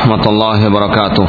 ورحمة الله وبركاته.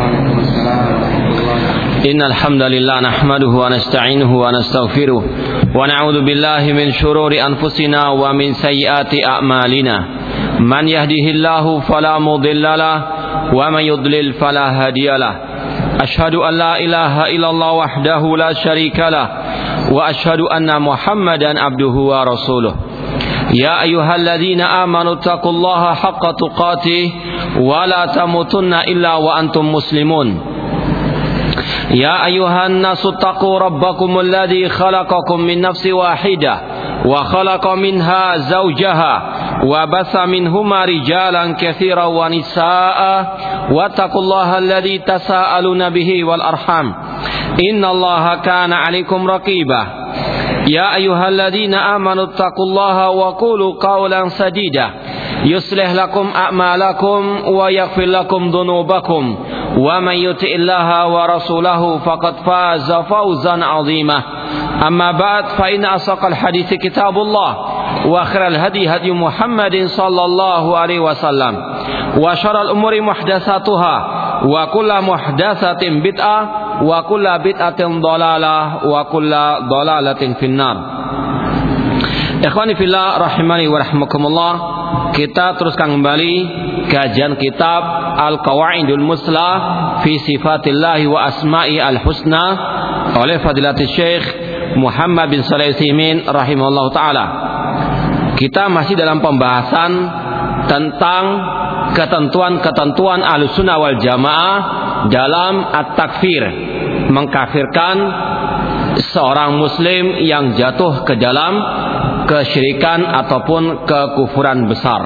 إن الحمد لله نحمده ونستعينه ونستغفره ونعوذ بالله من شرور أنفسنا ومن سيئات أعمالنا. من يهده الله فلا مضل له ومن يضلل فلا هادي له. أشهد أن لا إله إلا الله وحده لا شريك له وأشهد أن محمدا عبده ورسوله. يا أيها الذين آمنوا اتقوا الله حق تقاته ولا تموتن إلا وأنتم مسلمون. يا أيها الناس اتقوا ربكم الذي خلقكم من نفس واحدة وخلق منها زوجها وبث منهما رجالا كثيرا ونساء واتقوا الله الذي تساءلون به والأرحام إن الله كان عليكم رقيبا. يا أيها الذين آمنوا اتقوا الله وقولوا قولا سديدا يصلح لكم أعمالكم ويغفر لكم ذنوبكم ومن يطع الله ورسوله فقد فاز فوزا عظيما. أما بعد فإن أصدق الحديث كتاب الله وخير الهدي هدي محمد صلى الله عليه وسلم وشر الأمور محدثاتها وكل محدثة بدعة وكل بدعة ضلالة وكل ضلالة في النار. Ikhwani fillah rahimani wa rahmakumullah. Kita teruskan kembali kajian kitab Al-Qawaidul Muslah fi Sifatillahi wa Asma'i Al-Husna oleh Fadilatul Syekh Muhammad bin Shalih Al-Utsaimin rahimahullah taala. Kita masih dalam pembahasan tentang ketentuan-ketentuan Ahlussunnah wal Jamaah dalam at-takfir, mengkafirkan seorang muslim yang jatuh ke dalam kesyirikan ataupun kekufuran besar.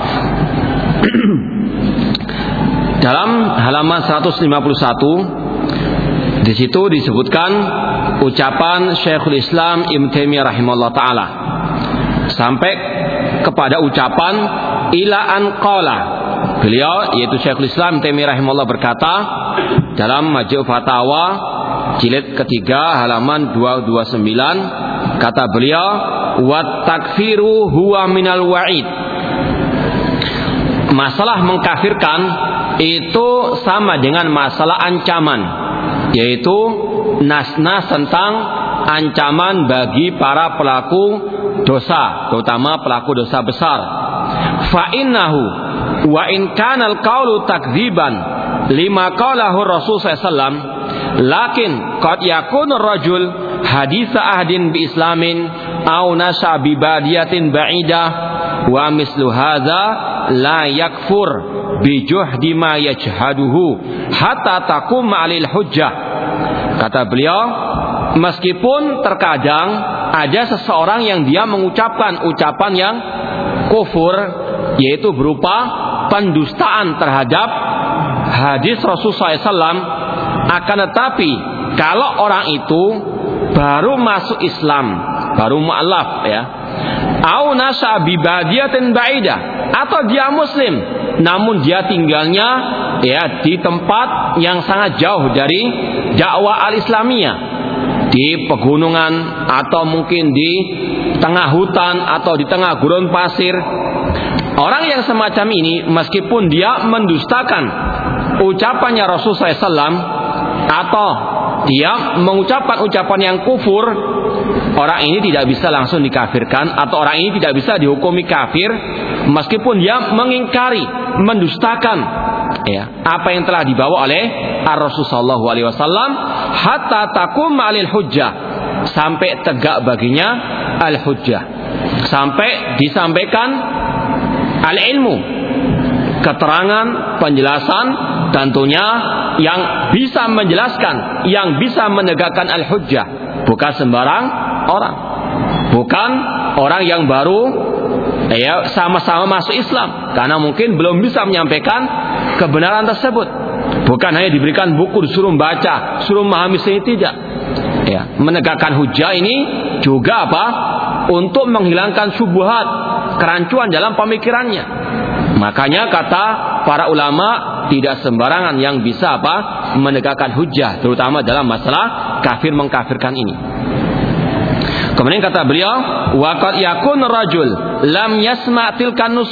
Dalam halaman 151 di situ disebutkan ucapan Syekhul Islam Ibnu Taimiyah rahimahullah taala sampai kepada ucapan ila an qala. Beliau yaitu Syekhul Islam Ibnu Taimiyah rahimahullah berkata dalam Majmu' Fatawa jilid ketiga halaman 229, kata beliau wat takfiru huwa minal wa'id. Masalah mengkafirkan itu sama dengan masalah ancaman, yaitu nas-nas tentang ancaman bagi para pelaku dosa, terutama pelaku dosa besar. Fa innahu wa in kana al-qaulu takdziban lima qalahu Rasul sallallahu alaihi wasallam lakin qad yakunu rajul haditha ahdin bi islamin aw nasha bi badiyatin ba'idah wa mislu hadza la yakfur bi juhdi ma yajhaduhu hatta taqum 'alil hujjah. Kata beliau, meskipun terkadang ada seseorang yang dia mengucapkan ucapan yang kufur, yaitu berupa pendustaan terhadap hadis Rasulullah SAW, akan tetapi kalau orang itu baru masuk Islam, baru mu'alaf ya, au nasha bi badiyatin ba'idah, atau dia muslim namun dia tinggalnya ya di tempat yang sangat jauh dari dakwah al-islamiyah, di pegunungan atau mungkin di tengah hutan atau di tengah gurun pasir. Orang yang semacam ini meskipun dia mendustakan ucapannya Rasulullah SAW atau dia mengucapkan ucapan yang kufur, orang ini tidak bisa langsung dikafirkan atau orang ini tidak bisa dihukumi kafir meskipun dia mengingkari, mendustakan ya apa yang telah dibawa oleh Rasul sallallahu alaihi wasallam hatta taqum 'alil hujjah, sampai tegak baginya al-hujjah, sampai disampaikan al-ilmu, keterangan, penjelasan tentunya yang bisa menjelaskan, yang bisa menegakkan al-hujjah, bukan sembarang orang, bukan orang yang baru ya sama-sama masuk Islam karena mungkin belum bisa menyampaikan kebenaran tersebut, bukan hanya diberikan buku disuruh baca, suruh memahami sendiri, tidak ya. Menegakkan hujjah ini juga apa? Untuk menghilangkan syubhat, kerancuan dalam pemikirannya. Makanya kata para ulama, tidak sembarangan yang bisa apa? Menegakkan hujjah, terutama dalam masalah kafir mengkafirkan ini. Kemudian kata beliau, wa qad yakun rajul lam yasma' tilkan nusus.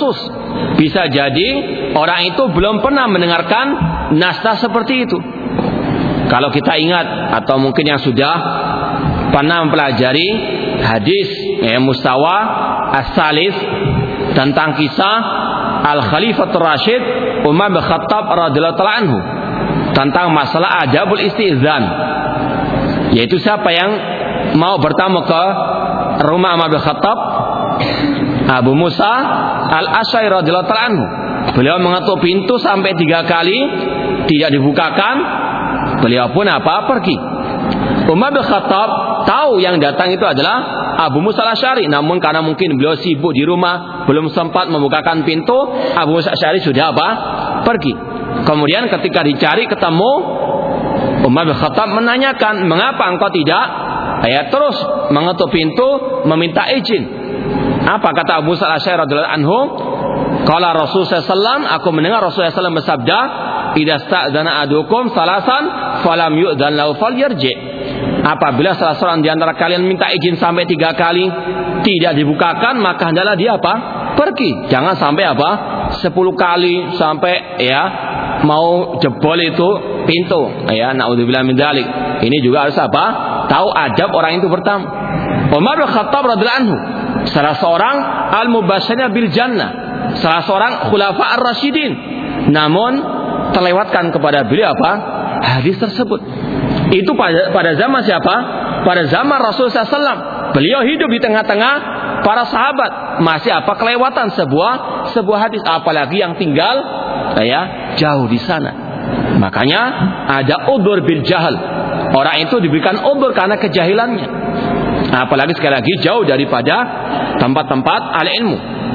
Bisa jadi orang itu belum pernah mendengarkan nas-nas seperti itu. Kalau kita ingat atau mungkin yang sudah pernah mempelajari hadis mustawa as-salis tentang kisah Al-Khalifatul Rashid Umar bin Khattab radhiyallahu ta'ala anhu tentang masalah adabul istizan, yaitu siapa yang mau bertamu ke rumah Umar bin Khattab, Abu Musa Al-Asy'ari radhiyallahu ta'ala anhu, beliau mengetuk pintu sampai 3 kali tidak dibukakan, beliau pun pergi. Umar bin Khattab tahu yang datang itu adalah Abu Musa Al-Asy'ari, namun karena mungkin beliau sibuk di rumah belum sempat membukakan pintu, Abu Musa Al-Asy'ari sudah pergi. Kemudian ketika dicari ketemu, Umar bin Khattab menanyakan, mengapa engkau tidak terus mengetuk pintu meminta izin? Apa kata Abu Musa Al-Asy'ari radhiyallahu anhu? Qala Rasulullah sallallahu, aku mendengar Rasulullah sallallahu bersabda, idza sta'dzana adukum salasan falam yu'dzan lahu falyarji. Apabila salah seorang di antara kalian minta izin sampai 3 kali tidak dibukakan, maka hendaklah dia pergi. Jangan sampai 10 kali sampai mau jebol itu pintu. Naudzubillah min dzalik. Ini juga harus tahu adab orang itu bertamu. Umar bin Khattab radhiyallahu anhu, salah seorang al-mubasysyirina bil jannah, salah seorang khulafa ar-rasyidin. Namun terlewatkan kepada beliau hadis tersebut. Itu pada zaman siapa? Pada zaman Rasulullah SAW. Beliau hidup di tengah-tengah para sahabat, masih kelewatan sebuah hadis, apalagi yang tinggal jauh di sana. Makanya ada udzur bil jahal. Orang itu diberikan udzur karena kejahilannya. Apalagi sekali lagi jauh daripada tempat-tempat al-ilmu.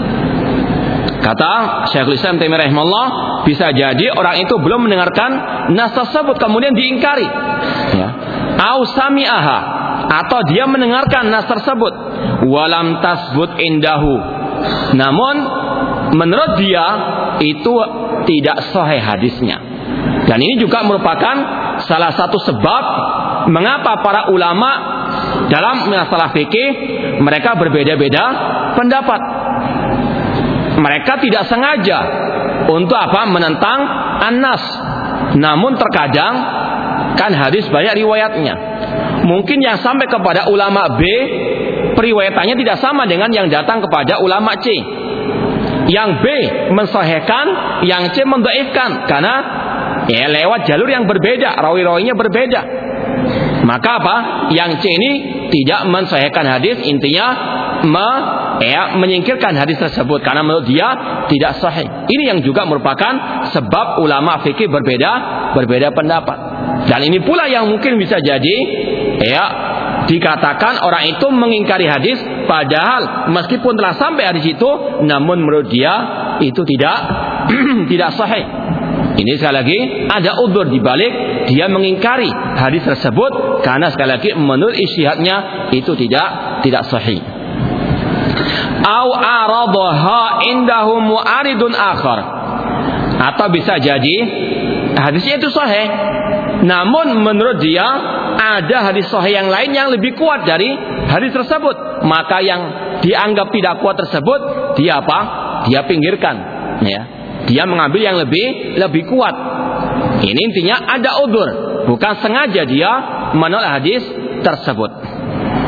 Kata Syekhul Islam Taimiyah rahimahullah, bisa jadi orang itu belum mendengarkan nas tersebut kemudian diingkari. Au sami'aha, atau dia mendengarkan nas tersebut, walam tasbut indahu, namun menurut dia itu tidak sahih hadisnya. Dan ini juga merupakan salah satu sebab mengapa para ulama dalam masalah fikih mereka berbeda-beda pendapat. Mereka tidak sengaja untuk menentang an-nas. Namun terkadang kan hadis banyak riwayatnya. Mungkin yang sampai kepada ulama B, periwayatannya tidak sama dengan yang datang kepada ulama C. Yang B mensahihkan, yang C mendhaifkan, karena lewat jalur yang berbeda, rawi-rawinya berbeda. Maka yang C ini tidak mensahihkan hadis, intinya menyingkirkan hadis tersebut karena menurut dia tidak sahih. Ini yang juga merupakan sebab ulama fikih berbeda pendapat. Dan ini pula yang mungkin bisa jadi dikatakan orang itu mengingkari hadis, padahal meskipun telah sampai hadis itu, namun menurut dia itu tidak sahih. Ini sekali lagi ada udzur di balik dia mengingkari hadis tersebut karena sekali lagi menurut ijtihadnya itu tidak sahih. Au aradaha indahu mu'aridun akhar, atau bisa jadi hadisnya itu sahih, namun menurut dia ada hadis sahih yang lain yang lebih kuat dari hadis tersebut, maka yang dianggap tidak kuat tersebut dia dia pinggirkan, dia mengambil yang lebih kuat. Ini intinya ada udzur, bukan sengaja dia menolak hadis tersebut.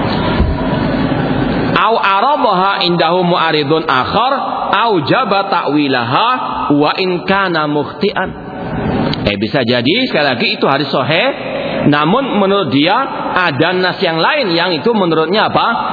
Au arabaha indahu mu'aridun akhar au jaba ta'wilaha wa in kana mukhti'an. Bisa jadi sekali lagi itu hadis sahih, namun menurut dia ada nas yang lain yang itu menurutnya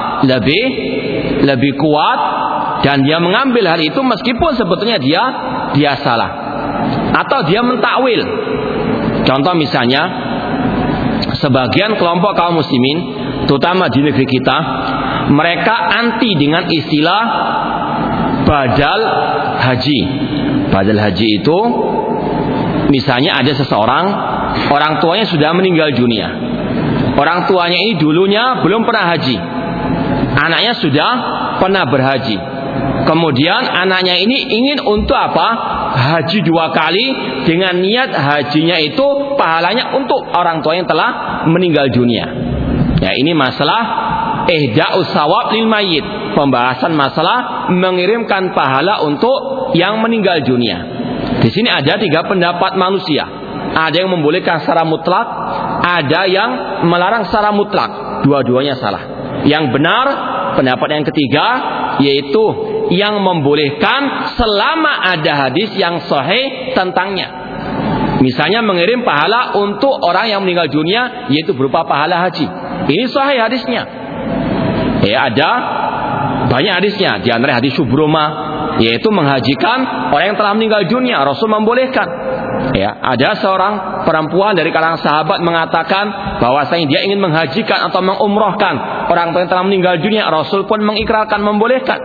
lebih kuat, dan dia mengambil hal itu meskipun sebetulnya dia salah atau dia mentakwil. Contoh misalnya sebagian kelompok kaum muslimin terutama di negeri kita, mereka anti dengan istilah badal haji. Badal haji itu misalnya ada seseorang, orang tuanya sudah meninggal dunia. Orang tuanya ini dulunya belum pernah haji, anaknya sudah pernah berhaji. Kemudian anaknya ini ingin untuk haji 2 kali, dengan niat hajinya itu pahalanya untuk orang tua yang telah meninggal dunia. Ini masalah ihda'us sawab lil mayyit, pembahasan masalah mengirimkan pahala untuk yang meninggal dunia. Di sini ada 3 pendapat manusia. Ada yang membolehkan secara mutlak, ada yang melarang secara mutlak. Dua-duanya salah. Yang benar pendapat yang ketiga, yaitu yang membolehkan selama ada hadis yang sahih tentangnya. Misalnya mengirim pahala untuk orang yang meninggal dunia, yaitu berupa pahala haji. Ini sahih hadisnya. Ya, ada banyak hadisnya. Di antara hadis Syubruma, yaitu menghajikan orang yang telah meninggal dunia. Rasul membolehkan. Ya, ada seorang perempuan dari kalangan sahabat mengatakan bahwasanya dia ingin menghajikan atau mengumrohkan orang yang telah meninggal dunia. Rasul pun mengikrarkan, membolehkan.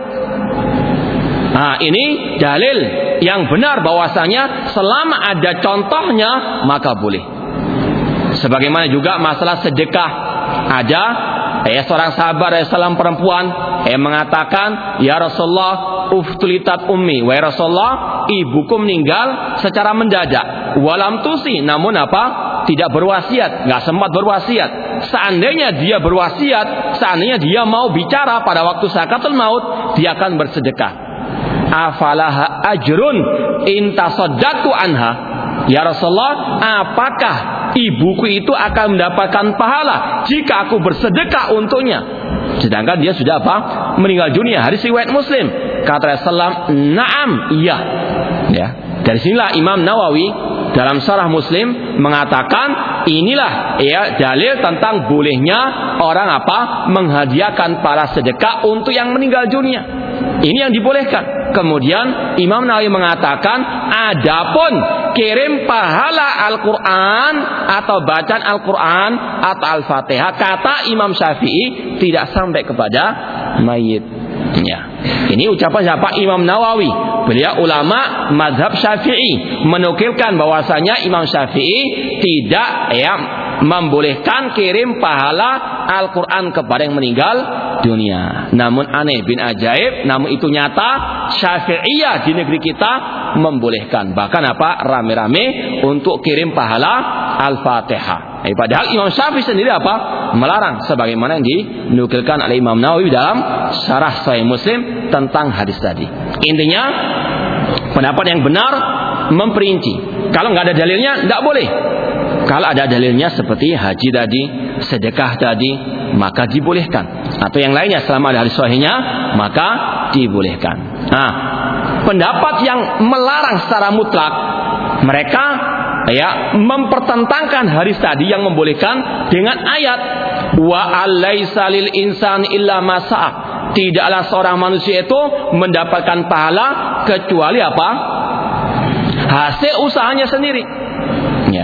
Nah, ini dalil yang benar bahwasanya selama ada contohnya maka boleh. Sebagaimana juga masalah sedekah, ada seorang sahabat Rasulullah perempuan mengatakan, "Ya Rasulullah, uftulitat ummi." Wahai Rasulullah, ibuku meninggal secara mendadak. Walam tusi, namun tidak berwasiat, nggak sempat berwasiat. Seandainya dia berwasiat, seandainya dia mau bicara pada waktu sakaratul maut, dia akan bersedekah. Afalaha ajrun in tasaddaqtu anha. Ya Rasulullah, apakah ibuku itu akan mendapatkan pahala jika aku bersedekah untuknya? Sedangkan dia sudah meninggal dunia. Hadis riwayat Muslim. Kata Rasulullah, "Na'am, iya." Ya. Dari sinilah Imam Nawawi dalam Syarah Muslim mengatakan inilah dalil tentang bolehnya orang menghadiahkan para sedekah untuk yang meninggal dunia. Ini yang dibolehkan. Kemudian Imam Nawawi mengatakan, adapun kirim pahala Al-Quran atau bacaan Al-Quran atau Al-Fatihah, kata Imam Syafi'i, tidak sampai kepada mayit. Ya. Ini ucapan siapa? Imam Nawawi. Beliau ulama mazhab Syafi'i, menukilkan bahwasanya Imam Syafi'i tidak membolehkan kirim pahala Al-Quran kepada yang meninggal dunia. Namun aneh bin ajaib, namun itu nyata, Syafi'iyah di negeri kita membolehkan. Bahkan rame-rame untuk kirim pahala Al-Fatihah. Padahal Imam Syafi'i sendiri melarang, sebagaimana yang dinukilkan oleh Imam Nawawi dalam Syarah Sahih Muslim tentang hadis tadi. Intinya pendapat yang benar memperinci. Kalau nggak ada dalilnya, nggak boleh. Kalau ada dalilnya seperti haji tadi, sedekah tadi, maka dibolehkan. Atau yang lainnya selama ada hadis sahihnya, maka dibolehkan. Nah, pendapat yang melarang secara mutlak, mereka mempertentangkan hadis tadi yang membolehkan dengan ayat wa alaisa lil insani illa ma sa'a. Tidaklah seorang manusia itu mendapatkan pahala kecuali hasil usahanya sendiri. Ya.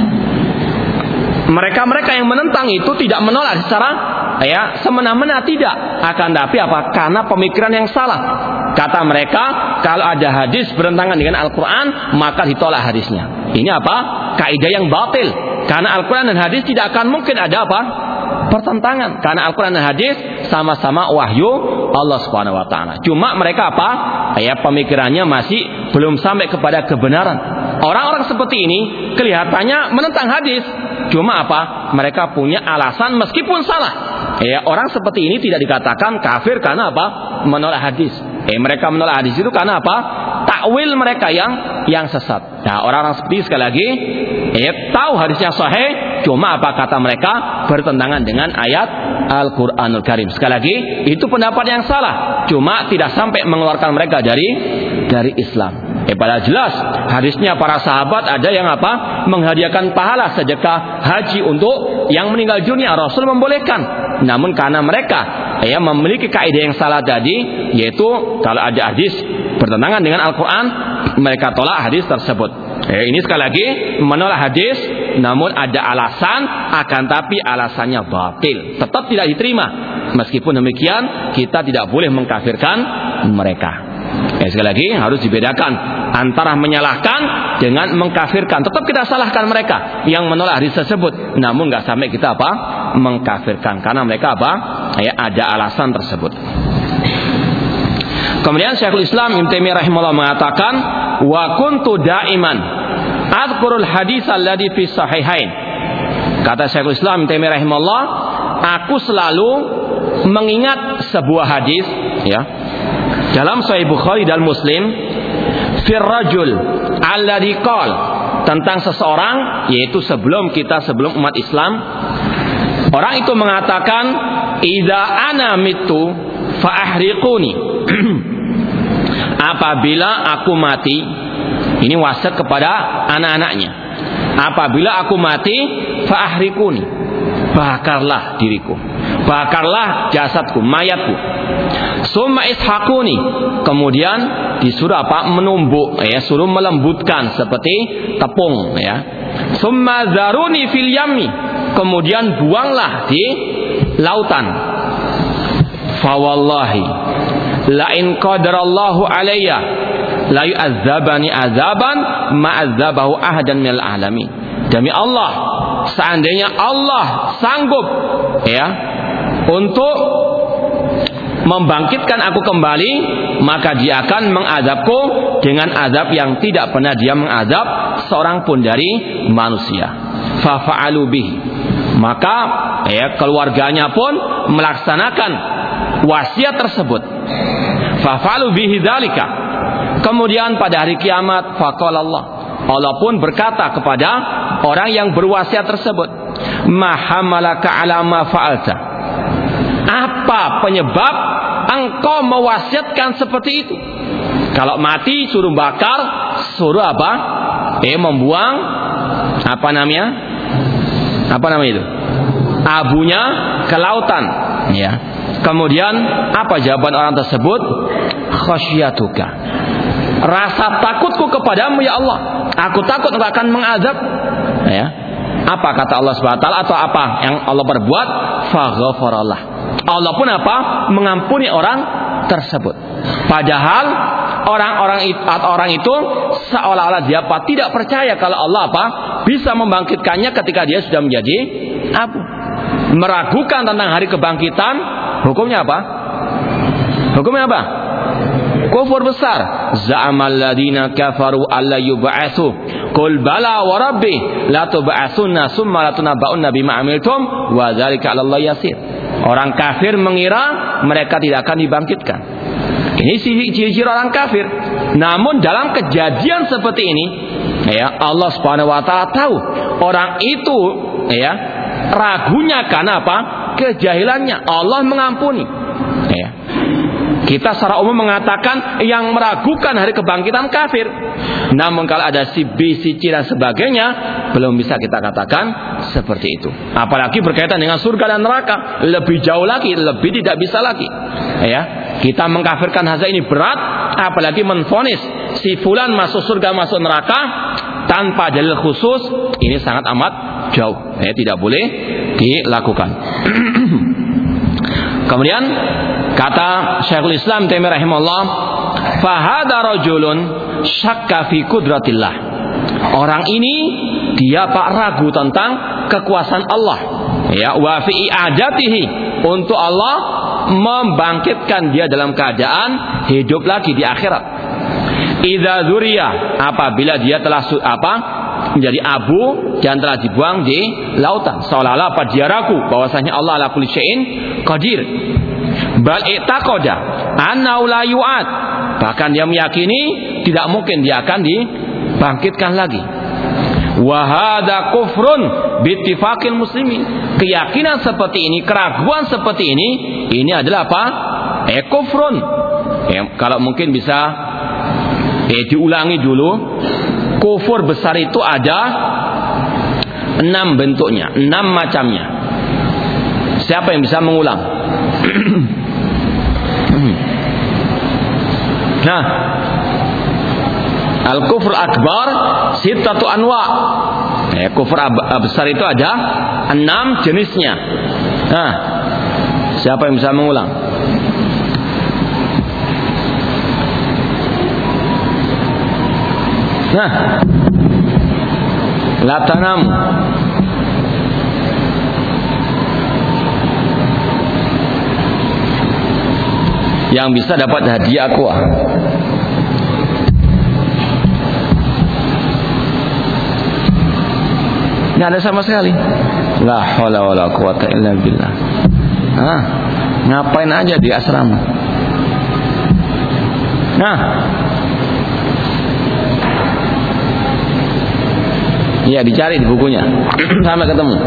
Mereka yang menentang itu tidak menolak secara semena-mena, tidak. Akan tapi karena pemikiran yang salah. Kata mereka, kalau ada hadis bertentangan dengan Al-Quran, maka ditolak hadisnya. Ini kaidah yang batil. Karena Al-Quran dan hadis tidak akan mungkin ada pertentangan. Karena Al-Quran dan hadis sama-sama wahyu Allah Subhanahu wa taala. Cuma mereka pemikirannya masih belum sampai kepada kebenaran. Orang-orang seperti ini kelihatannya menentang hadis. Cuma mereka punya alasan meskipun salah. Orang seperti ini tidak dikatakan kafir karena menolak hadis. Mereka menolak hadis itu karena takwil mereka yang sesat. Nah, orang-orang seperti sekali lagi tahu hadisnya sahih, cuma kata mereka bertentangan dengan ayat Al-Qur'anul Karim. Sekali lagi, itu pendapat yang salah, cuma tidak sampai mengeluarkan mereka dari Islam. Padahal jelas hadisnya para sahabat ada yang menghadiahkan pahala sedekah haji untuk yang meninggal dunia. Rasul membolehkan. Namun karena mereka memiliki kaidah yang salah tadi, yaitu kalau ada hadis bertentangan dengan Al-Quran, mereka tolak hadis tersebut. Ini sekali lagi menolak hadis, namun ada alasan, akan tapi alasannya batil, tetap tidak diterima. Meskipun demikian, kita tidak boleh mengkafirkan mereka. Sekali lagi harus dibedakan antara menyalahkan dengan mengkafirkan. Tetap kita salahkan mereka yang menolak hadis tersebut, namun nggak sampai kita mengkafirkan, karena mereka ada alasan tersebut. Kemudian Syekhul Islam Ibnu Taimiyah rahimahullah mengatakan, wa kuntu daiman adzkurul hadis alladhi fi sahihain. Kata Syekhul Islam Ibnu Taimiyah rahimahullah, aku selalu mengingat sebuah hadis dalam Sahih Bukhari dan Muslim, fir rajul alladhi qol, tentang seseorang, yaitu sebelum umat Islam, orang itu mengatakan, idza ana mitu fa ahriquni. Apabila aku mati, ini wasiat kepada anak-anaknya, apabila aku mati, fa ahriquni, bakarlah diriku, bakarlah jasadku, mayatku. Summa ishaquni, kemudian disuruh apa? Menumbuk, ya, suruh melembutkan seperti tepung, ya. Summa zaruni fil yammi, kemudian buanglah di lautan. Fa wallahi la in qadarallahu alayya la yu'adzabani azaban ma azzabahu ahadan minal alamin. Demi Allah, seandainya Allah sanggup, ya, untuk membangkitkan aku kembali, maka dia akan mengazabku dengan azab yang tidak pernah dia mengazab seorang pun dari manusia. Fa fa'alu bihi, maka, ya, keluarganya pun melaksanakan wasiat tersebut. Fa fa'alu bihi dzalika. Kemudian pada hari kiamat, faqala Allah pun berkata kepada orang yang berwasiat tersebut, ma hamalaka ala ma fa'alta, apa penyebab engkau mewasiatkan seperti itu? Kalau mati suruh bakar, suruh apa? Membuang apa namanya itu? Abunya ke lautan, ya. Kemudian apa jawaban orang tersebut? Khasyatuka, rasa takutku kepadamu ya Allah, aku takut engkau akan mengazab, ya. Apa kata Allah Subhanahu wa taala, atau apa yang Allah perbuat? Faghfarallah, Allah pun apa? Mengampuni orang tersebut. Padahal orang itu seolah-olah dia apa? Tidak percaya kalau Allah apa? Bisa membangkitkannya ketika dia sudah menjadi abu. Meragukan tentang hari kebangkitan, hukumnya apa? Hukumnya apa? Kufur besar. Za'amal ladina kafaru alla yub'atsu. Qul bala wa rabbi la tub'atsunna summa la tunabba'unna bima 'amiltum wa dzalika 'ala Allah yasir. Orang kafir mengira mereka tidak akan dibangkitkan. Ini ciri-ciri orang kafir. Namun dalam kejadian seperti ini, ya, Allah Subhanahu wa taala tahu orang itu, ya, ragunya karena apa? Kejahilannya. Allah mengampuni. Ya. Kita secara umum mengatakan yang meragukan hari kebangkitan kafir. Namun kalau ada si B, si C dan sebagainya, belum bisa kita katakan seperti itu. Apalagi berkaitan dengan surga dan neraka, lebih jauh lagi, lebih tidak bisa lagi. Ya, kita mengkafirkan hal ini berat, apalagi menvonis si fulan masuk surga masuk neraka tanpa dalil khusus, ini sangat amat jauh. Ya, tidak boleh dilakukan. Kemudian kata Syekhul Islam Taimiyah rahimahullah, fahada rajulun syakka fi qudratillah. Orang ini dia pak ragu tentang kekuasaan Allah, ya, wa fi i'adatihi, untuk Allah membangkitkan dia dalam keadaan hidup lagi di akhirat. Idza dzuriya, apabila dia telah menjadi abu dan telah dibuang di lautan, seolah-olah apa? Dia ragu bahwasanya Allah ala kulli syai'in qadir. Bal i'taqada annahu la yu'ad, bahkan dia meyakini tidak mungkin dia akan dibangkitkan lagi. Wa hadza kufrun bi ittifaqil muslimin. Keyakinan seperti ini, keraguan seperti ini adalah apa? Kufrun. Kalau mungkin bisa diulangi dulu. Kufur besar itu ada 6 bentuknya, 6 macamnya. Siapa yang bisa mengulang? Nah, al-kufur akbar sittatu anwa. Kufur besar itu ada 6 jenisnya. Nah, siapa yang bisa mengulang? Nah, la tanam. Yang bisa dapat hadiah aqua. Nggak ada sama sekali. La haula wala quwata illa billah. Ngapain aja di asrama? Nah, Ya, dicari di bukunya. Sampai ketemu.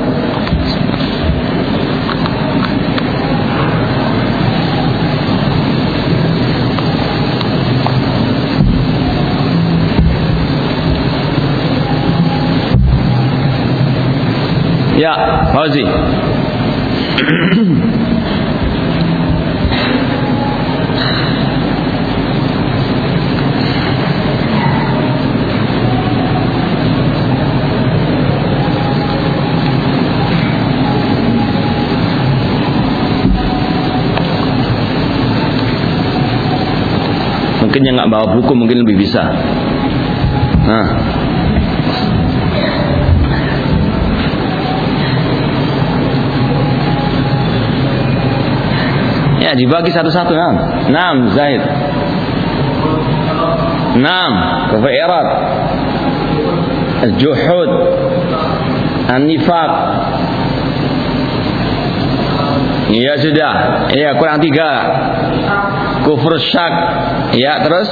Ya, Fauzi. Mungkin yang nggak bawa buku mungkin lebih bisa. Nah. Ya, dibagi satu-satu. Naam, Zaid. Naam, kufur irad. Al-juhud. An-nifaq. Ya sudah. Ya, kurang 3. Kufur syak. Ya, terus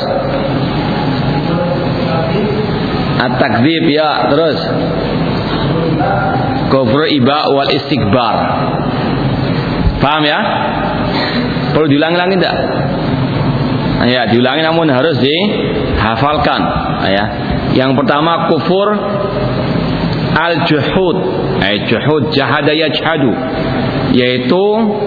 at-takdzib, ya, terus kufur iba wal istikbar. Paham ya? Perlu diulang-ulangi enggak? Ya, diulangi namun harus dihafalkan, ya. Yang pertama kufur al-juhud. Juhud jahada yajhadu, yaitu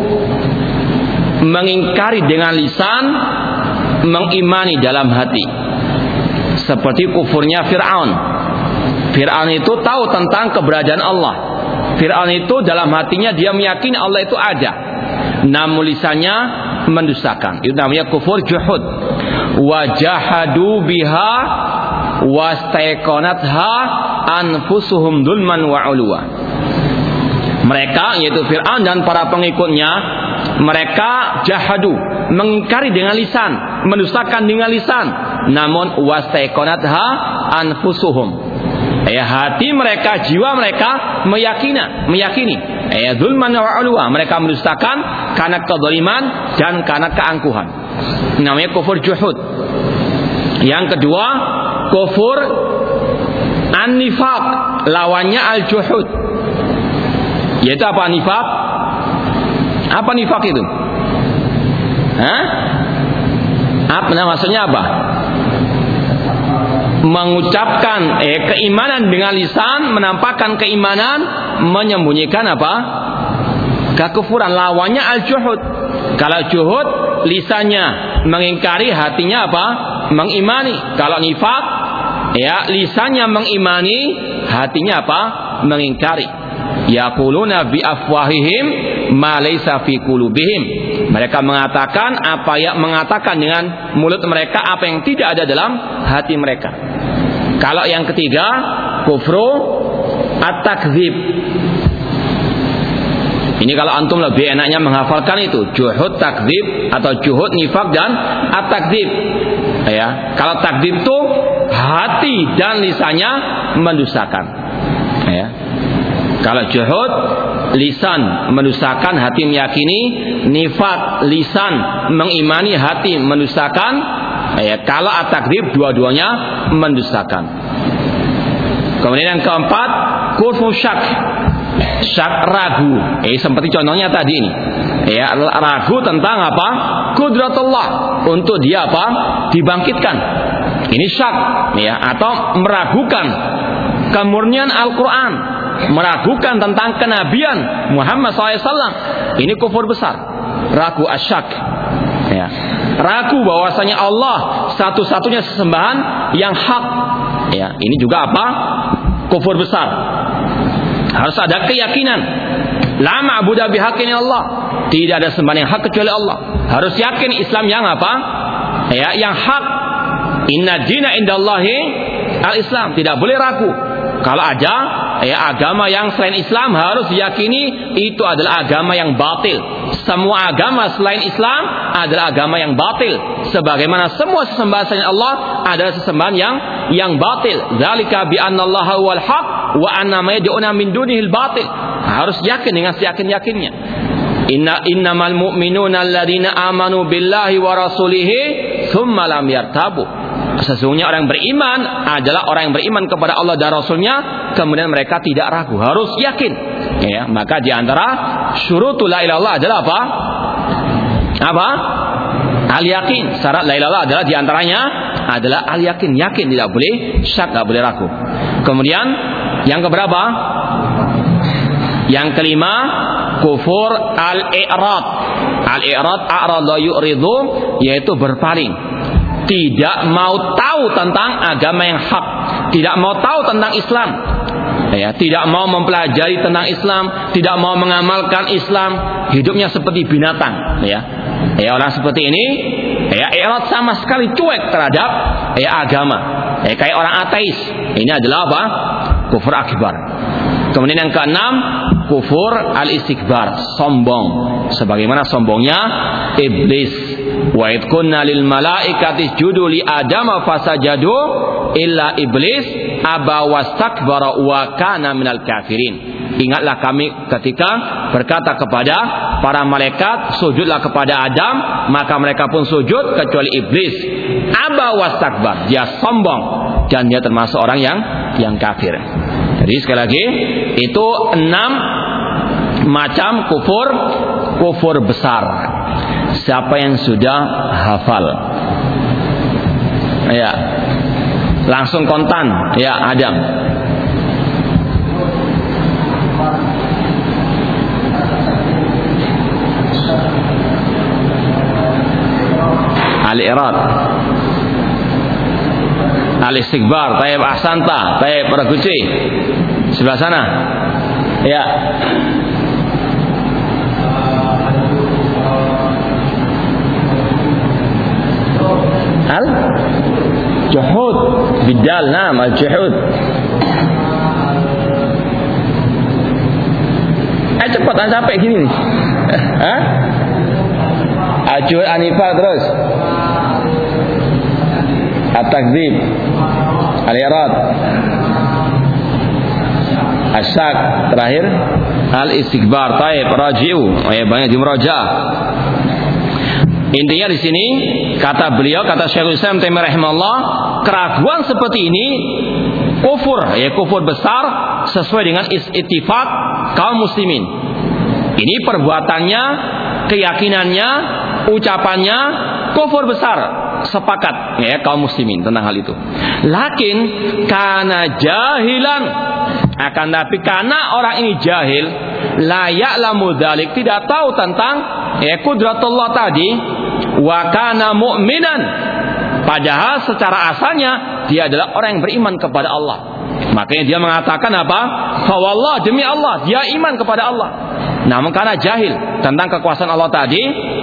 mengingkari dengan lisan, mengimani dalam hati. Seperti kufurnya Fir'aun. Fir'aun itu tahu tentang keberadaan Allah. Fir'aun itu dalam hatinya dia meyakini Allah itu ada, namun lisannya mendustakan. Itu namanya kufur juhud. Wajahadu biha wastaiqanatha anfusuhum dulman wa ulwa. Mereka, yaitu Fir'aun dan para pengikutnya, mereka jahadu, mengingkari dengan lisan, mendustakan dengan lisan, namun wastaiqanatha anfusuhum, hati mereka, jiwa mereka meyakini. Zulman wa ulwa, mereka mendustakan karena kezaliman dan karena keangkuhan. Namanya kufur juhud. Yang kedua, kufur an-nifaq, lawannya al-juhud. Yaitu apa nifaq? Apa nifaq itu? Maksudnya apa? Mengucapkan keimanan dengan lisan, menampakkan keimanan, menyembunyikan apa? Kekufuran. Lawannya al-juhud. Kalau juhud, lisannya mengingkari, hatinya apa? Mengimani. Kalau nifaq, ya, lisannya mengimani, hatinya apa? Mengingkari. Yaquluna bi afwahihim ma laysa fi qulubihim. Mereka mengatakan mengatakan dengan mulut mereka apa yang tidak ada dalam hati mereka. Kalau yang ketiga, kufru at-takdzib. Ini kalau antum lebih enaknya menghafalkan itu, juhud takdzib atau juhud nifaq dan at-takdzib. Ya, kalau takdzib itu hati dan lisannya mendustakan. Ya. Kalau juhud, lisan mendustakan, hati meyakini. Nifaq, lisan mengimani, hati mendustakan. Kalau at-takdzib, dua-duanya mendustakan. Kemudian yang keempat, kufur syak. Syak, ragu. Seperti contohnya tadi ini. Ragu tentang apa? Qudratullah, untuk dia apa? Dibangkitkan. Ini syak, atau meragukan kemurnian Al-Quran, meragukan tentang kenabian Muhammad SAW. Ini kufur besar. Ragu asyak. Ragu bahwasanya Allah satu-satunya sesembahan yang hak. Ini juga apa? Kufur besar. Harus ada keyakinan. La ma'budu bihaqqin Allah. Tidak ada sembahan yang hak kecuali Allah. Harus yakin Islam yang apa? Yang hak. Inna dina indallahi al-Islam. Tidak boleh ragu. Kalau ada agama yang selain Islam, harus diyakini itu adalah agama yang batil. Semua agama selain Islam adalah agama yang batil. Sebagaimana semua sesembahan selain Allah adalah sesembahan yang batil. Dzalika bi annallaha huwal haq wa anna ma yad'una min dunihil batil. Harus yakin dengan seyakin-yakinnya. Innamal mu'minuna alladzina amanu billahi wa rasulihi tsumma lam yartabu. Sesungguhnya orang beriman adalah orang yang beriman kepada Allah dan Rasulnya, kemudian mereka tidak ragu, harus yakin. Ya, maka di antara syurutul la ilaha illallah adalah apa? Apa? Al-yakin. Syarat la ilaha illallah adalah di antaranya adalah al-yakin, yakin, tidak boleh syak, tidak boleh ragu. Kemudian yang keberapa? Yang kelima, kufur al-i'rad. Al-i'rad a'rada yu'ridu, yaitu berpaling. Tidak mau tahu tentang agama yang hak, tidak mau tahu tentang Islam. Ya, tidak mau mempelajari tentang Islam, tidak mau mengamalkan Islam, hidupnya seperti binatang. Ya, orang seperti ini, i'rad sama sekali cuek terhadap agama. Kayak orang ateis. Ini adalah apa? Kufur akbar. Kemudian yang keenam, kufur al-istikbar, sombong. Sebagaimana sombongnya iblis. Wa id kunna lil malaikati isjudu li adama fasajadu illa iblis aba wastakbara wa kana minal kafirin. Ingatlah kami ketika berkata kepada para malaikat, sujudlah kepada Adam, maka mereka pun sujud kecuali iblis. Aba wastakbar, dia sombong dan dia termasuk orang yang kafir. Jadi sekali lagi, itu 6 macam kufur besar. Siapa yang sudah hafal? Ya, langsung kontan. Ya, Adam. Al-i'rad, al-istikbar, tayyib ahsanta, tayyib Raguci. Sebelah sana. Ya. Al-juhud bidal, nam al-juhud. Cepat, sampai gini nih. Hah? Al-juhud anifah terus. At-takdzib, al-i'rad, asyak, terakhir al-istikbar. Taib, raji'u. Banyak dimuraja. Intinya di sini kata beliau, kata Syekhul Islam Taimiyah rahimahullah, keraguan seperti ini kufur, kufur besar sesuai dengan ittifaq kaum muslimin. Ini perbuatannya, keyakinannya, ucapannya kufur besar, sepakat kaum muslimin tentang hal itu. Lakin karena jahilan, akan tapi karena orang ini jahil, la ya'lamu dzalik, tidak tahu tentang qudratullah tadi, wa kana mu'minan, padahal secara asalnya dia adalah orang yang beriman kepada Allah. Makanya dia mengatakan apa? Fa wallah, demi Allah, dia iman kepada Allah. Namun karena jahil tentang kekuasaan Allah tadi,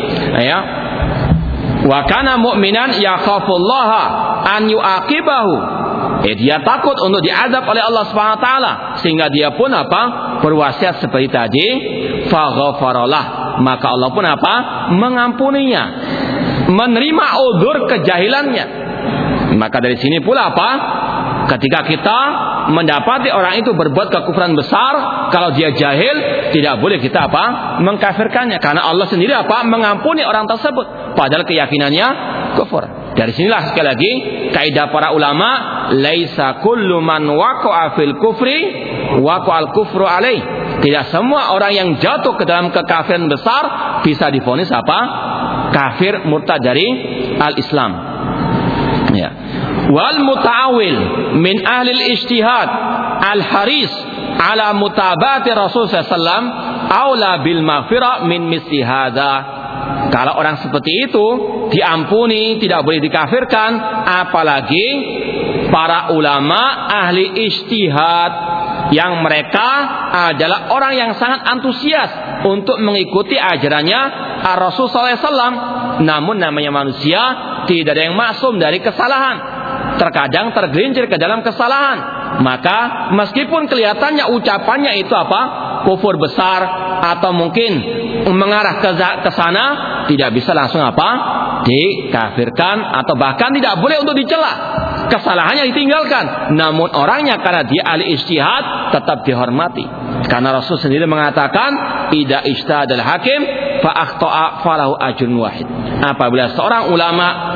wa kana mu'minan yakhafullaha an yu'aqibahu, dia takut untuk diazab oleh Allah Subhanahu wa taala, sehingga dia pun apa? Berwasiat seperti tadi, fa ghafaralah, maka Allah pun apa? Mengampuninya, menerima udzur kejahilannya. Maka dari sini pula apa? Ketika kita mendapati orang itu berbuat kekufuran besar, kalau dia jahil, tidak boleh kita apa? Mengkafirkannya, karena Allah sendiri apa? Mengampuni orang tersebut, padahal keyakinannya kufur. Dari sinilah sekali lagi kaidah para ulama, laisa kullu man waqa'a fil kufri waqa'al kufru alaih. Tidak semua orang yang jatuh ke dalam kekafiran besar bisa divonis apa? Kafir, murtad dari al-Islam. Ya. Wal muta'awil min ahli al-ijtihad al-haris ala mutabati Rasul sallallahu alaihi wasallam aula bil maghfirah min misli hadza. Kalau orang seperti itu diampuni, tidak boleh dikafirkan, apalagi para ulama ahli ijtihad yang mereka adalah orang yang sangat antusias untuk mengikuti ajarannya Rasul sallallahu alaihi wasallam. Namun namanya manusia, tidak ada yang maksum dari kesalahan. Terkadang tergelincir ke dalam kesalahan. Maka meskipun kelihatannya ucapannya itu apa? Kufur besar, atau mungkin mengarah ke sana, tidak bisa langsung apa? Dikafirkan, atau bahkan tidak boleh untuk dicela. Kesalahannya ditinggalkan. Namun orangnya karena dia ahli ijtihad tetap dihormati. Karena Rasul sendiri mengatakan, idza ijtahadal hakim fa akhta'a falahu ajrun wahid. Apabila seorang ulama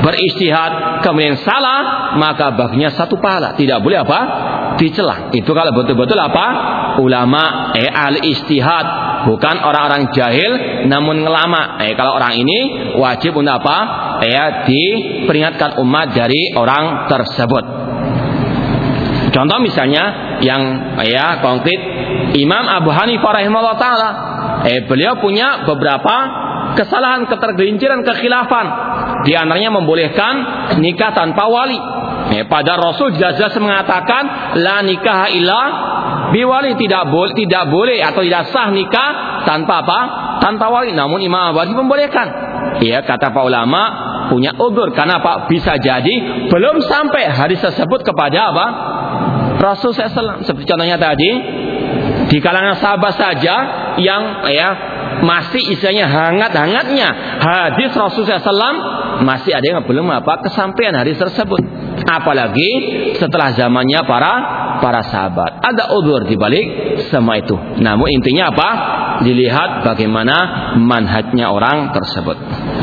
beristihad kemudian salah, maka baginya 1 pahala, tidak boleh apa? Dicela. Itu kalau betul-betul apa? Ulama ahli istihad, bukan orang-orang jahil namun ngelama. Kalau orang ini wajib untuk apa? Diperingatkan umat dari orang tersebut. Contoh misalnya yang konkret, Imam Abu Hanifah rahimahullah taala, beliau punya beberapa kesalahan, ketergelinciran, kekhilafan. Di antaranya membolehkan nikah tanpa wali. Pada Rasul jelas mengatakan la nikah illa biwali, tidak boleh atau tidak sah nikah tanpa apa? Tanpa wali. Namun Imam Abu Hanifah membolehkan. Kata para ulama punya udzur, karena apa? Bisa jadi belum sampai hadis tersebut kepada apa? Rasul SAW. Seperti contohnya tadi, di kalangan sahabat saja yang masih istilahnya hangat-hangatnya hadis Rasul SAW, masih ada yang belum kesampaian hadis tersebut. Apalagi setelah zamannya para sahabat. Ada udzur di balik semua itu. Namun intinya apa? Dilihat bagaimana manhajnya orang tersebut.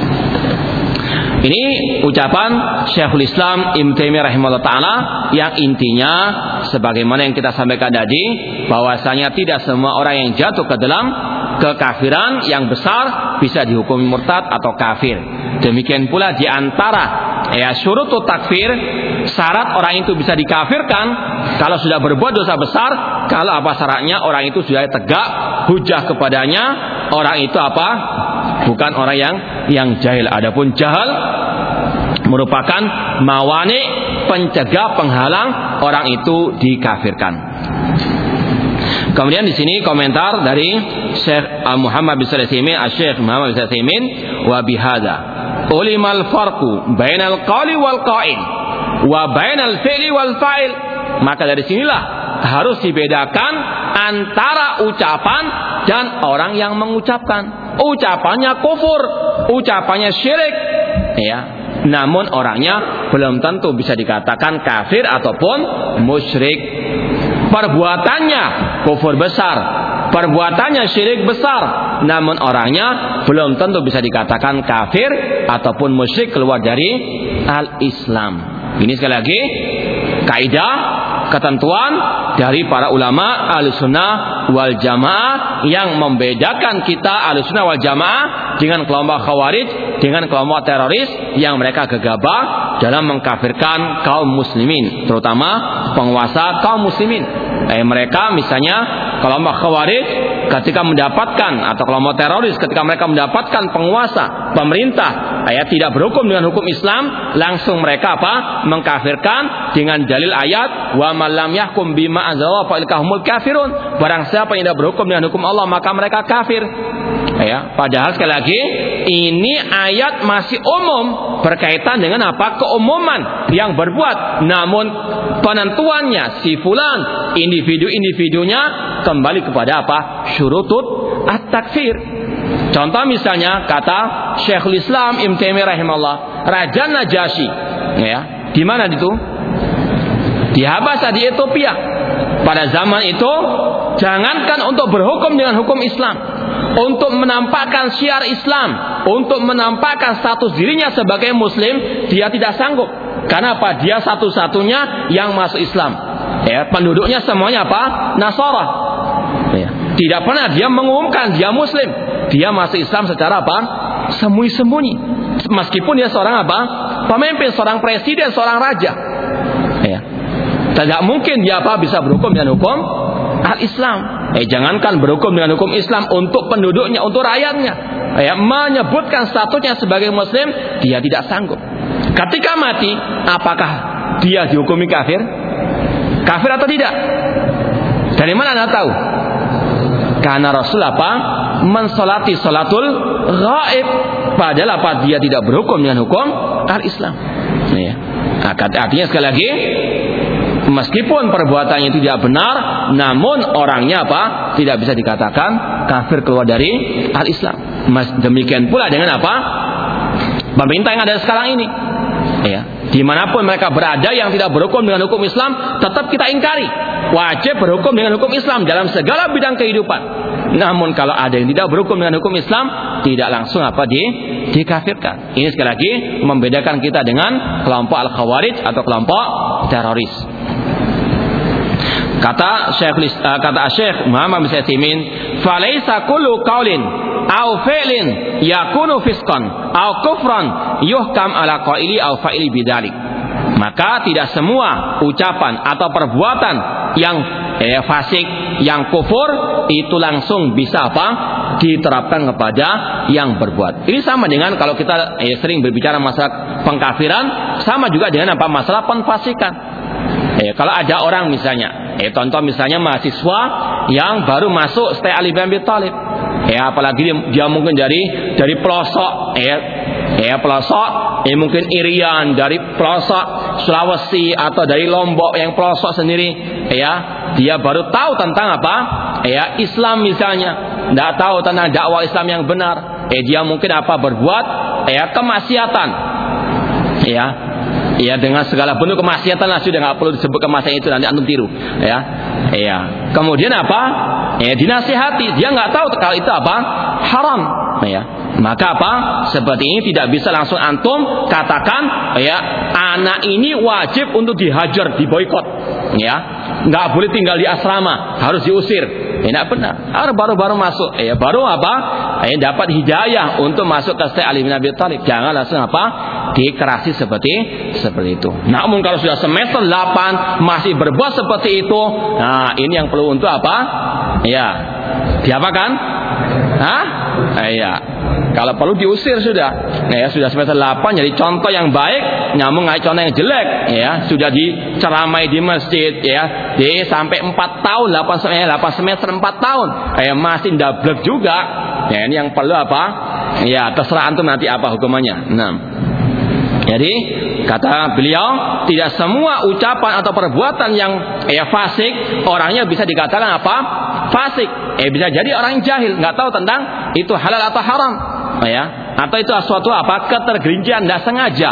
Ini ucapan Syekhul Islam Ibnu Taimiyah rahimahullah taala yang intinya sebagaimana yang kita sampaikan tadi, bahwasanya tidak semua orang yang jatuh ke dalam kekafiran yang besar bisa dihukumi murtad atau kafir. Demikian pula di antara syurutut takfir, syarat orang itu bisa dikafirkan kalau sudah berbuat dosa besar. Kalau apa syaratnya? Orang itu sudah tegak hujah kepadanya, orang itu bukan orang yang jahil. Adapun jahal merupakan mawani, pencegah, penghalang orang itu dikafirkan. Kemudian di sini komentar dari Syekh Muhammad bin Shalih Al-Utsaimin, Syekh Muhammad bin Shalih Al-Utsaimin, wa bihadza ulimal farqu bainal qawli wal qail wa bainal fi'li wal fa'il. Maka dari sinilah harus dibedakan antara ucapan dan orang yang mengucapkan. Ucapannya kufur, ucapannya syirik, namun orangnya belum tentu bisa dikatakan kafir ataupun musyrik. Perbuatannya kufur besar, perbuatannya syirik besar, namun orangnya belum tentu bisa dikatakan kafir ataupun musyrik, keluar dari al-Islam. Ini sekali lagi kaidah, ketentuan dari para ulama Ahlussunnah wal Jamaah yang membedakan kita Ahlussunnah wal Jamaah dengan kelompok Khawarij, dengan kelompok teroris yang mereka gegabah dalam mengkafirkan kaum muslimin, terutama penguasa kaum muslimin. Mereka misalnya kelompok Khawarij ketika mendapatkan, atau kelompok teroris ketika mereka mendapatkan penguasa, pemerintah tidak berhukum dengan hukum Islam, langsung mereka mengkafirkan dengan dalil ayat wa man lam yahkum bima anzalallahu fa ilaika humul kafirun. Barang siapa yang tidak berhukum dengan hukum Allah maka mereka kafir. Padahal sekali lagi ini ayat masih umum, berkaitan dengan keumuman yang berbuat, namun penentuannya si fulan, individu-individunya kembali kepada syurutut at-takfir. Contoh misalnya kata Syekhul Islam Ibnu Taimiyah rahimahullah, Raja Najasyi, di mana itu? Di Habasah, di Ethiopia. Pada zaman itu, jangankan untuk berhukum dengan hukum Islam, untuk menampakkan syiar Islam, untuk menampakkan status dirinya sebagai Muslim, dia tidak sanggup. Karena Dia satu-satunya yang masuk Islam. Penduduknya semuanya Nasara. Tidak pernah dia mengumumkan dia Muslim. Dia masuk Islam secara sembunyi-sembunyi. Meskipun dia seorang pemimpin, seorang presiden, seorang raja. Tidak mungkin dia bisa berhukum dengan hukum al-Islam. Jangankan berhukum dengan hukum Islam untuk penduduknya, untuk rakyatnya, menyebutkan statusnya sebagai Muslim, dia tidak sanggup. Ketika mati, apakah dia dihukumi kafir? Kafir atau tidak? Dari mana Anda tahu? Karena Rasul mensolati salatul ghaib. Padahal dia tidak berhukum dengan hukum al-Islam. Artinya sekali lagi, meskipun perbuatannya itu tidak benar, namun orangnya tidak bisa dikatakan kafir, keluar dari al-Islam. Demikian pula dengan pemerintah yang ada sekarang ini. Dimanapun mereka berada yang tidak berhukum dengan hukum Islam, tetap kita ingkari. Wajib berhukum dengan hukum Islam dalam segala bidang kehidupan. Namun kalau ada yang tidak berhukum dengan hukum Islam, tidak langsung dikafirkan. Ini sekali lagi membedakan kita dengan kelompok al-Khawarij atau kelompok teroris. Kata Syekh Muhammad bin Utsaimin, "Falaisa kullu qaulin aw fi'lin yakunu fisqan aw kufran yuhkam ala qaili aw fa'ili bidzalik." Maka tidak semua ucapan atau perbuatan yang fasik, yang kufur itu langsung bisa diterapkan kepada yang berbuat. Ini sama dengan kalau kita sering berbicara masalah pengkafiran, sama juga dengan masalah penfasikan. Kalau ada orang misalnya, contoh misalnya mahasiswa yang baru masuk setelah Ali bin Abi Thalib, apalagi dia mungkin dari pelosok, pelosok, mungkin Irian, dari pelosok Sulawesi atau dari Lombok yang pelosok sendiri, dia baru tahu tentang Islam misalnya, tidak tahu tentang dakwah Islam yang benar, dia mungkin berbuat kemaksiatan, dengan segala bentuk kemaksiatan lah, sudah nggak perlu disebut kemaksiatan itu, nanti antum tiru, Kemudian dinasihati, dia nggak tahu kalau itu haram, Maka seperti ini tidak bisa langsung antum katakan, anak ini wajib untuk dihajar, diboikot, nggak boleh tinggal di asrama, harus diusir. Tidak benar. Baru masuk, baru dapat hidayah untuk masuk ke Syekh Ali bin Abi Thalib. Jangan langsung dikerasi seperti itu. Namun kalau sudah semester 8 masih berbuat seperti itu, nah ini yang perlu untuk diapakan? Kalau perlu diusir sudah. Sudah semester 8 jadi contoh yang baik, namun contoh yang jelek, sudah diceramai di masjid, sampai 4 tahun, 8 semester 4 tahun, masih ndablek juga. Ini yang perlu terserah antum nanti hukumannya. Jadi kata beliau, tidak semua ucapan atau perbuatan yang fasik orangnya bisa dikatakan fasik. Bisa jadi orang yang jahil, nggak tahu tentang itu halal atau haram, atau itu suatu ketergelinciran, tidak sengaja,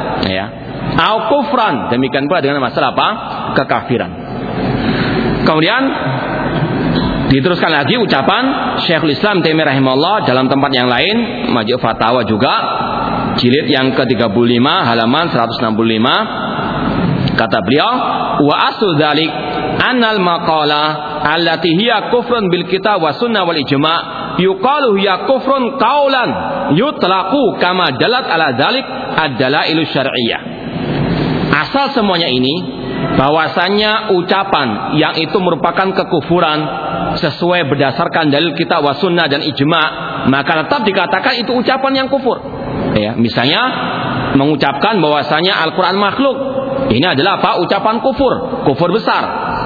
au kufran. Demikian pula dengan masalah kekafiran. Kemudian diteruskan lagi ucapan Syekhul Islam Taimiyah rahimahullah dalam tempat yang lain, Majmu' Fatawa juga, jilid yang ke-35 halaman 165. Kata beliau, wa aslu dzalik annal maqala allati hiya kufrun bil kitab wa sunnah wal ijma' yuqalu hiya kufrun qaulan yutlaqu kama dalat ala dzalik ad-dalailu syar'iyyah. Asal semuanya ini bahwasanya ucapan yang itu merupakan kekufuran sesuai berdasarkan dalil kitab wa sunnah dan ijma', maka tetap dikatakan itu ucapan yang kufur. Misalnya mengucapkan bahwasanya Al-Quran makhluk, ini adalah ucapan kufur besar.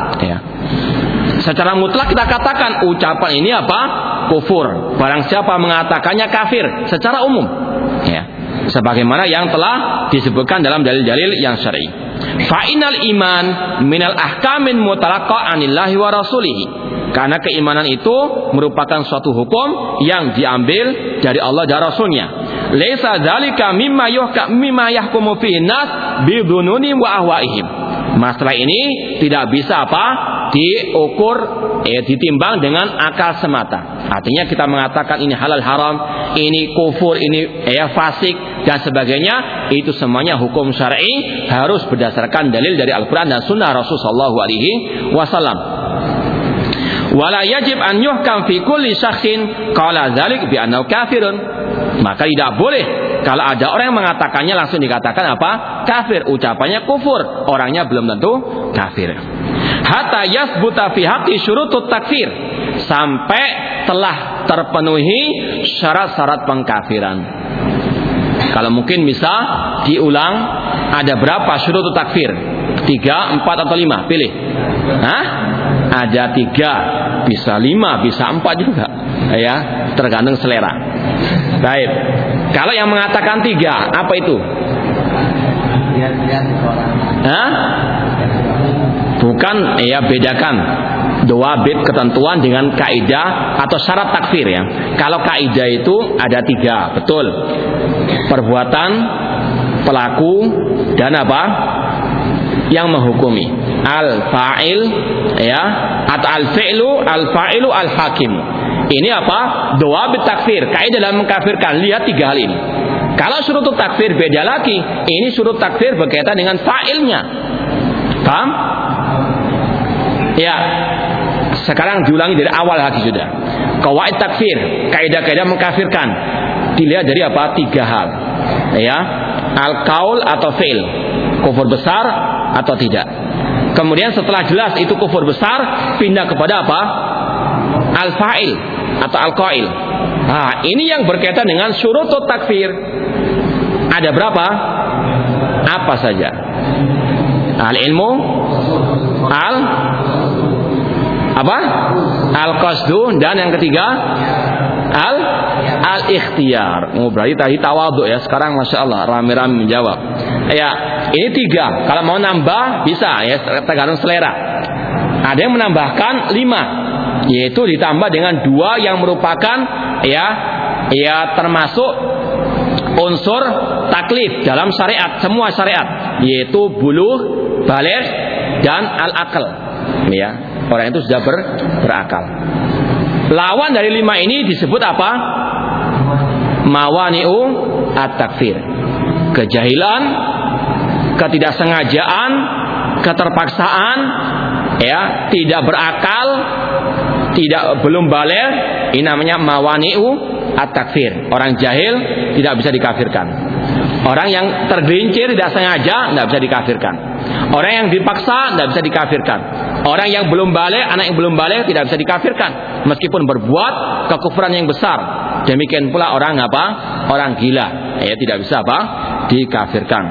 Secara mutlak kita katakan ucapan ini kufur. Barang siapa mengatakannya kafir secara umum, sebagaimana yang telah disebutkan dalam dalil-dalil yang syar'i. Fa'inal iman minal ahkamin mutalaqqa anillahi wa rasulihi. Karena keimanan itu merupakan suatu hukum yang diambil dari Allah dan Rasulnya. Laisa dzalika mimma yahkumu fihi nas bidununi wa ahwaihim. Masalah ini tidak bisa diukur, ditimbang dengan akal semata. Artinya kita mengatakan ini halal haram, ini kufur, ini fasik dan sebagainya, itu semuanya hukum syar'i harus berdasarkan dalil dari Al-Quran dan Sunnah Rasul sallallahu alaihi wasallam. Wala yajib an yuhkam fi kulli syakhsin qala dzalik bi annahu kafirun. Maka tidak boleh kalau ada orang yang mengatakannya langsung dikatakan kafir, ucapannya kufur, orangnya belum tentu kafir. Hatta yasbuta fi haqqi syurutut takfir, sampai telah terpenuhi syarat-syarat pengkafiran. Kalau mungkin bisa diulang, ada berapa syurutut takfir? 3, 4 atau 5? Pilih. Ada 3, bisa 5, bisa 4 juga, tergantung selera. Baik. Kalau yang mengatakan 3, apa itu? Bukan, bedakan dawabit ketentuan dengan kaidah atau syarat takfir Kalau kaidah itu ada 3, betul. Perbuatan, pelaku, dan yang menghukumi. Al-fa'il atau al-fi'lu, al-fa'ilu, al-hakim. Ini apa? Dawabit takfir, kaidah dalam mengkafirkan. Lihat 3 hal ini. Kalau syurut takfir beda lagi. Ini syurut takfir berkaitan dengan fa'ilnya. Paham? Ya. Sekarang diulangi dari awal lagi sudah. Qawaid takfir, kaidah-kaidah mengkafirkan. Dilihat dari apa? 3 hal. Ya. Al-qaul atau fi'il. Kufur besar atau tidak. Kemudian setelah jelas itu kufur besar, pindah kepada apa? Al-fa'il atau al-qail. Nah, ini yang berkaitan dengan syurutut takfir. Ada berapa? Apa saja? Al-ilmu, al-qasdu, dan yang ketiga al-ikhtiyar. Berarti tadi tawadhu ya. Sekarang Masya Allah rame-rame menjawab. Ya, ini 3. Kalau mau nambah bisa ya, tergantung selera. Ada yang menambahkan 5, yaitu ditambah dengan 2 yang merupakan ya termasuk unsur taklif dalam syariat, semua syariat, yaitu buluh, baligh, dan al-aql. Ya, orang itu sudah berakal. Lawan dari 5 ini disebut apa? Mawani'u at-takfir. Kejahilan, ketidaksengajaan, keterpaksaan, ya, tidak berakal, belum baligh, ini namanya mawani'u at-takfir. Orang jahil tidak bisa dikafirkan. Orang yang tergelincir tidak sengaja tidak bisa dikafirkan. Orang yang dipaksa tidak bisa dikafirkan. Orang yang belum baligh, anak yang belum baligh tidak bisa dikafirkan meskipun berbuat kekufuran yang besar. Demikian pula orang apa? Orang gila, ya, tidak bisa apa? Dikafirkan.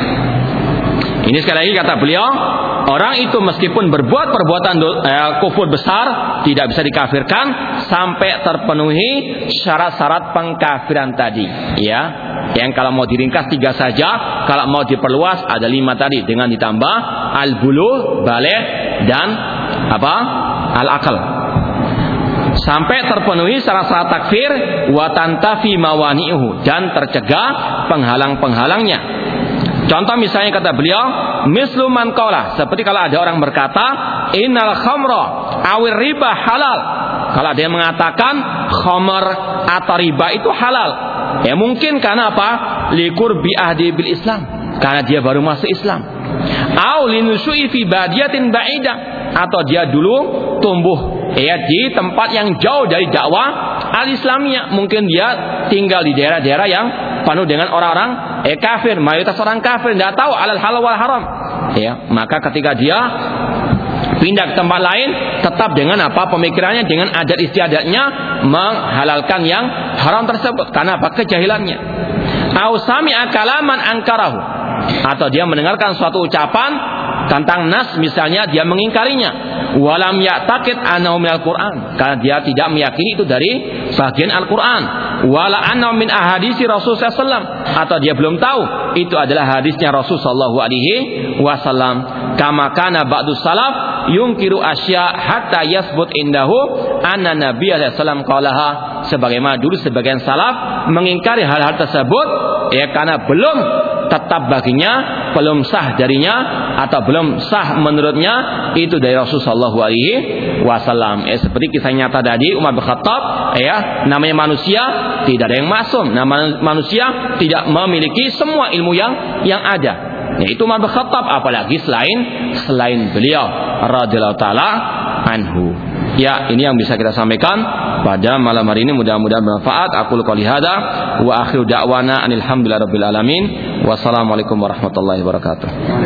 Ini sekali lagi kata beliau, orang itu meskipun berbuat perbuatan kufur besar tidak bisa dikafirkan sampai terpenuhi syarat-syarat pengkafiran tadi. Ya, yang kalau mau diringkas 3 saja, kalau mau diperluas ada 5 tadi dengan ditambah al-buluh, baligh, dan apa? Al-aql. Sampai terpenuhi syarat-syarat takfir wa tantafi mawani'uhu, dan tercegah penghalang-penghalangnya. Contoh misalnya kata beliau, mislu man qala, seperti kalau ada orang berkata innal khamra awir riba halal. Kalau ada yang mengatakan khamar atau riba itu halal, ya mungkin karena apa? Likur bi ahdi bil Islam, karena dia baru masuk Islam. Au linusui fi badiyatin ba'idah, atau dia dulu tumbuh ya di tempat yang jauh dari dakwah al-Islamiyah. Mungkin dia tinggal di daerah-daerah yang penuh dengan orang-orang kafir, mayoritas orang kafir, tidak tahu halal wal haram. Ya, maka ketika dia pindah ke tempat lain, tetap dengan apa? Pemikirannya, dengan adat istiadatnya menghalalkan yang haram tersebut. Karena apa? Kejahilannya. Au sami'a kalaman angkarahu, atau dia mendengarkan suatu ucapan tentang nas, misalnya dia mengingkarinya. Walam ya'taqid annahu minal Qur'an, karena dia tidak meyakini itu dari bagian Al-Qur'an. Wala annahu min ahadisi Rasul sallallahu alaihi wasallam, atau dia belum tahu itu adalah hadisnya Rasul sallallahu alaihi wasallam. Kama kana ba'du salaf yungkiru asya hatta yasbut indahu anna Nabi sallallahu alaihi wasallam qalaha, sebagaimana dulu sebagian salaf mengingkari hal-hal tersebut ya karena belum tetap baginya, belum sah darinya, atau belum sah menurutnya itu dari Rasulullah sallallahu alaihi wasallam. Seperti kisah nyata tadi Umar bin Khattab, ya, namanya manusia tidak ada yang maksum. Namanya manusia tidak memiliki semua ilmu yang ada. Yaitu Umar bin Khattab, apalagi selain beliau radhiyallahu taala anhu. Ya, ini yang bisa kita sampaikan pada malam hari ini, mudah-mudahan bermanfaat. Aqulu qouli hadza wa akhiru da'wana alhamdulillahirabbil alamin. Wassalamualaikum warahmatullahi wabarakatuh.